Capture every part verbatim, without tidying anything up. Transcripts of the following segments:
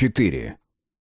четыре.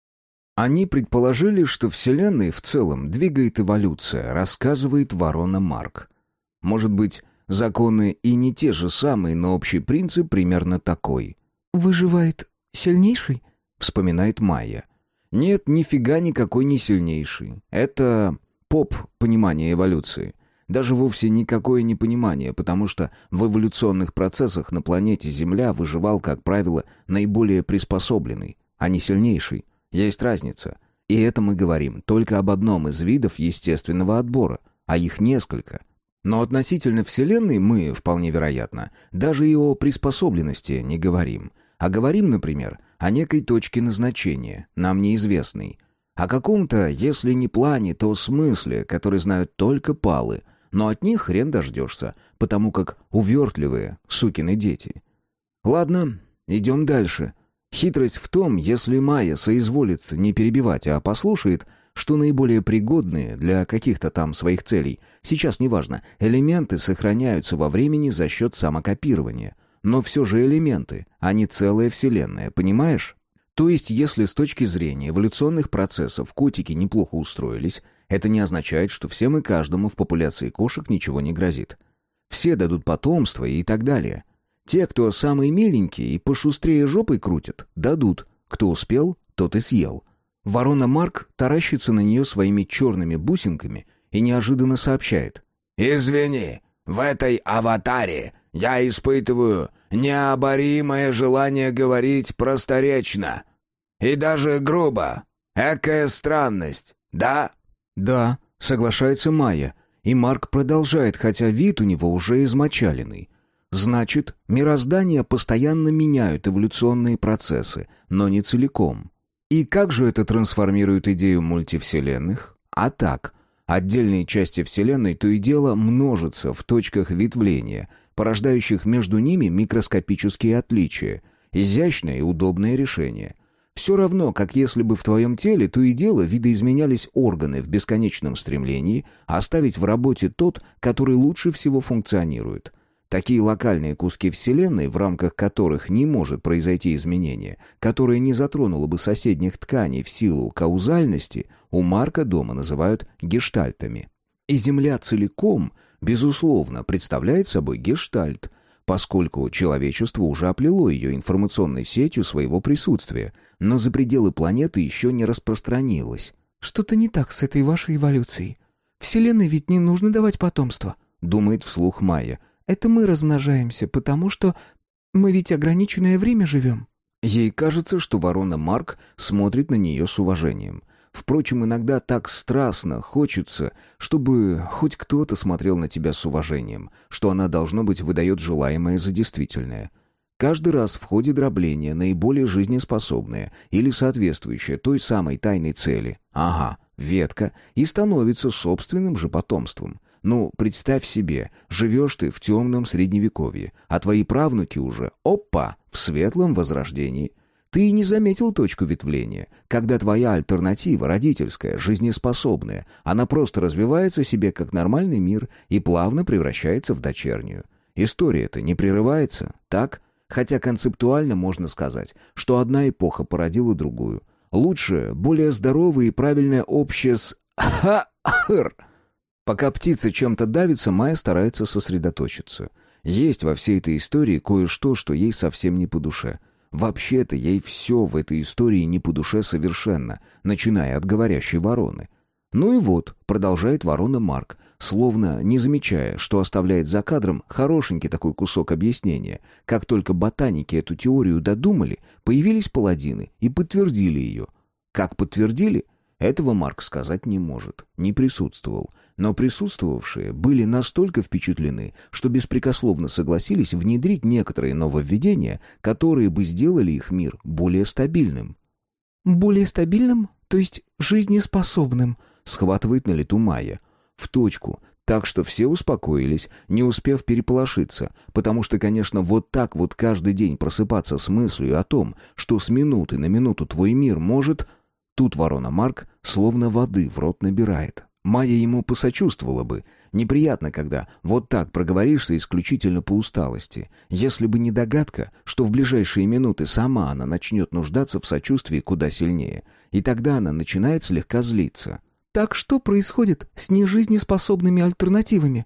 Они предположили, что Вселенной в целом двигает эволюция, рассказывает Ворона Марк. Может быть, законы и не те же самые, но общий принцип примерно такой. «Выживает сильнейший?» — вспоминает Майя. Нет, нифига никакой не сильнейший. Это поп понимание эволюции. Даже вовсе никакое не понимание, потому что в эволюционных процессах на планете Земля выживал, как правило, наиболее приспособленный, а не сильнейший. Есть разница. И это мы говорим только об одном из видов естественного отбора, а их несколько. Но относительно Вселенной мы, вполне вероятно, даже и о приспособленности не говорим. А говорим, например, о некой точке назначения, нам неизвестной. О каком-то, если не плане, то смысле, который знают только палы. Но от них хрен дождешься, потому как увертливые сукины дети. Ладно, идем дальше. Хитрость в том, если Майя соизволит не перебивать, а послушает, что наиболее пригодные для каких-то там своих целей, сейчас неважно, элементы сохраняются во времени за счет самокопирования. Но все же элементы, а не целая вселенная, понимаешь? То есть, если с точки зрения эволюционных процессов котики неплохо устроились, это не означает, что всем и каждому в популяции кошек ничего не грозит. Все дадут потомство и так далее. Те, кто самые миленькие и пошустрее жопой крутят, дадут. Кто успел, тот и съел. Ворона Марк таращится на нее своими черными бусинками и неожиданно сообщает. «Извини, в этой аватаре я испытываю необоримое желание говорить просторечно. И даже грубо. Экая странность, да?» «Да», — соглашается Майя, и Марк продолжает, хотя вид у него уже измочаленный. «Значит, мироздание постоянно меняют эволюционные процессы, но не целиком. И как же это трансформирует идею мультивселенных? А так, отдельные части Вселенной то и дело множатся в точках ветвления, порождающих между ними микроскопические отличия. Изящное и удобное решение. Все равно, как если бы в твоем теле то и дело видоизменялись органы в бесконечном стремлении оставить в работе тот, который лучше всего функционирует. Такие локальные куски Вселенной, в рамках которых не может произойти изменение, которое не затронуло бы соседних тканей в силу каузальности, у Марка дома называют гештальтами. И Земля целиком, безусловно, представляет собой гештальт, поскольку человечество уже оплело ее информационной сетью своего присутствия, но за пределы планеты еще не распространилось. «Что-то не так с этой вашей эволюцией. Вселенной ведь не нужно давать потомство», — думает вслух Майя. «Это мы размножаемся, потому что мы ведь ограниченное время живем». Ей кажется, что ворона Марк смотрит на нее с уважением. Впрочем, иногда так страстно хочется, чтобы хоть кто-то смотрел на тебя с уважением, что она, должно быть, выдает желаемое за действительное. Каждый раз в ходе дробления наиболее жизнеспособное или соответствующее той самой тайной цели, ага, ветка, и становится собственным же потомством. Ну, представь себе, живешь ты в темном средневековье, а твои правнуки уже, опа, в светлом возрождении. Ты и не заметил точку ветвления, когда твоя альтернатива, родительская, жизнеспособная, она просто развивается себе как нормальный мир и плавно превращается в дочернюю. История-то не прерывается, так? Хотя концептуально можно сказать, что одна эпоха породила другую. Лучше, более здоровое и правильное общее с... Ха-хр! Пока птица чем-то давится, Майя старается сосредоточиться. Есть во всей этой истории кое-что, что ей совсем не по душе. Вообще-то ей все в этой истории не по душе совершенно, начиная от говорящей вороны. Ну и вот, продолжает ворона Марк, словно не замечая, что оставляет за кадром хорошенький такой кусок объяснения. Как только ботаники эту теорию додумали, появились паладины и подтвердили ее. Как подтвердили? Этого Марк сказать не может, не присутствовал. Но присутствовавшие были настолько впечатлены, что беспрекословно согласились внедрить некоторые нововведения, которые бы сделали их мир более стабильным. «Более стабильным? То есть жизнеспособным?» — схватывает на лету Майя. В точку, так что все успокоились, не успев переполошиться, потому что, конечно, вот так вот каждый день просыпаться с мыслью о том, что с минуты на минуту твой мир может... Тут ворона Марк словно воды в рот набирает. Майя ему посочувствовала бы. Неприятно, когда вот так проговоришься исключительно по усталости. Если бы не догадка, что в ближайшие минуты сама она начнет нуждаться в сочувствии куда сильнее. И тогда она начинает слегка злиться. «Так что происходит с нежизнеспособными альтернативами?»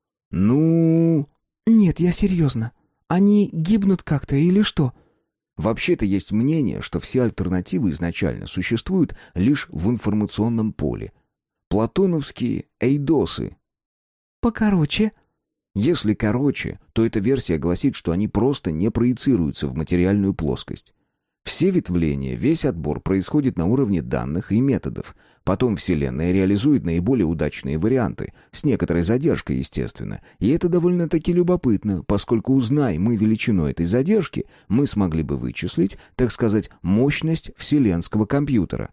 «Ну...» «Нет, я серьезно. Они гибнут как-то или что?» Вообще-то есть мнение, что все альтернативы изначально существуют лишь в информационном поле. Платоновские эйдосы. «Покороче?» Если короче, то эта версия гласит, что они просто не проецируются в материальную плоскость. Все ветвления, весь отбор происходит на уровне данных и методов. Потом Вселенная реализует наиболее удачные варианты, с некоторой задержкой, естественно. И это довольно-таки любопытно, поскольку, узнай мы величину этой задержки, мы смогли бы вычислить, так сказать, мощность вселенского компьютера.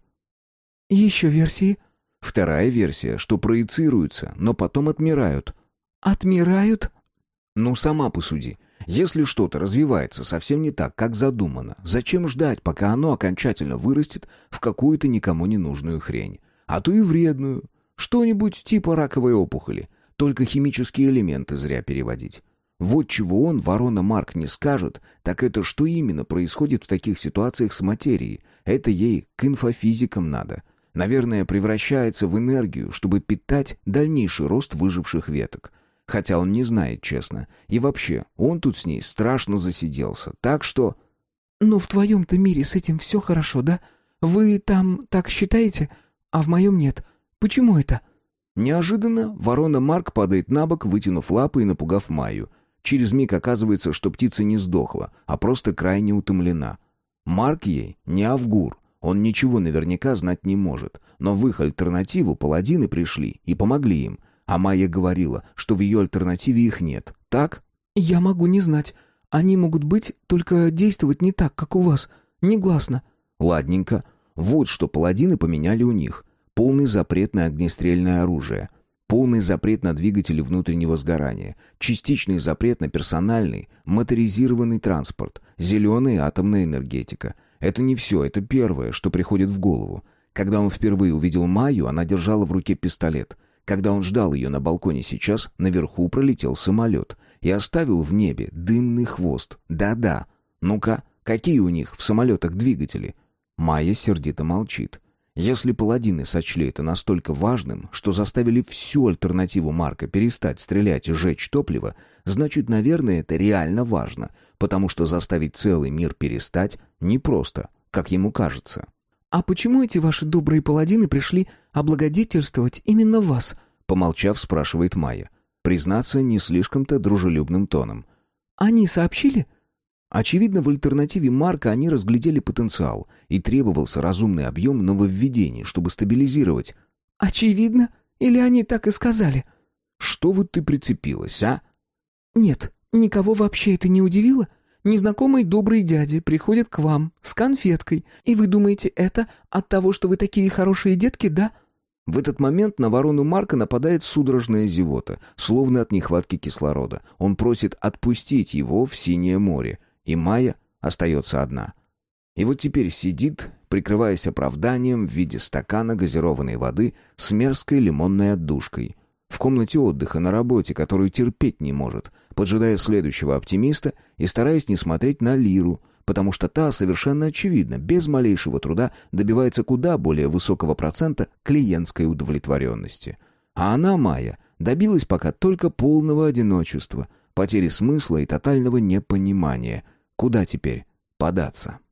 «Еще версии?» Вторая версия, что проецируются, но потом отмирают. «Отмирают?» Ну, сама посуди. Если что-то развивается совсем не так, как задумано, зачем ждать, пока оно окончательно вырастет в какую-то никому не нужную хрень? А то и вредную. Что-нибудь типа раковой опухоли. Только химические элементы зря переводить. Вот чего он, ворона Марк, не скажет, так это что именно происходит в таких ситуациях с материей. Это ей к инфофизикам надо. Наверное, превращается в энергию, чтобы питать дальнейший рост выживших веток. Хотя он не знает, честно. И вообще, он тут с ней страшно засиделся. Так что... «Но в твоем-то мире с этим все хорошо, да? Вы там так считаете, а в моем нет. Почему это?» Неожиданно ворона Марк падает на бок, вытянув лапы и напугав Майю. Через миг оказывается, что птица не сдохла, а просто крайне утомлена. Марк ей не Авгур. Он ничего наверняка знать не может. Но в их альтернативу паладины пришли и помогли им. А Майя говорила, что в ее альтернативе их нет. Так? «Я могу не знать. Они могут быть, только действовать не так, как у вас. Негласно». Ладненько. Вот что паладины поменяли у них. Полный запрет на огнестрельное оружие. Полный запрет на двигатели внутреннего сгорания. Частичный запрет на персональный, моторизированный транспорт. Зеленая атомная энергетика. Это не все, это первое, что приходит в голову. Когда он впервые увидел Майю, она держала в руке пистолет. Когда он ждал ее на балконе сейчас, наверху пролетел самолет и оставил в небе дымный хвост. Да-да. Ну-ка, какие у них в самолетах двигатели? Майя сердито молчит. Если паладины сочли это настолько важным, что заставили всю альтернативу Марка перестать стрелять и жечь топливо, значит, наверное, это реально важно, потому что заставить целый мир перестать непросто, как ему кажется. «А почему эти ваши добрые паладины пришли облагодетельствовать именно вас?» Помолчав, спрашивает Майя. Признаться, не слишком-то дружелюбным тоном. «Они сообщили?» Очевидно, в альтернативе Марка они разглядели потенциал, и требовался разумный объем нововведений, чтобы стабилизировать. «Очевидно? Или они так и сказали?» «Что вот ты прицепилась, а?» «Нет, никого вообще это не удивило? Незнакомый добрый дядя приходит к вам с конфеткой, и вы думаете, это от того, что вы такие хорошие детки, да?» В этот момент на ворону Марка нападает судорожная зевота, словно от нехватки кислорода. Он просит отпустить его в синее море, и Майя остается одна. И вот теперь сидит, прикрываясь оправданием в виде стакана газированной воды с мерзкой лимонной отдушкой. В комнате отдыха на работе, которую терпеть не может, поджидая следующего оптимиста и стараясь не смотреть на Лиру, потому что та совершенно очевидно, без малейшего труда добивается куда более высокого процента клиентской удовлетворенности. А она, Майя, добилась пока только полного одиночества, потери смысла и тотального непонимания. Куда теперь податься?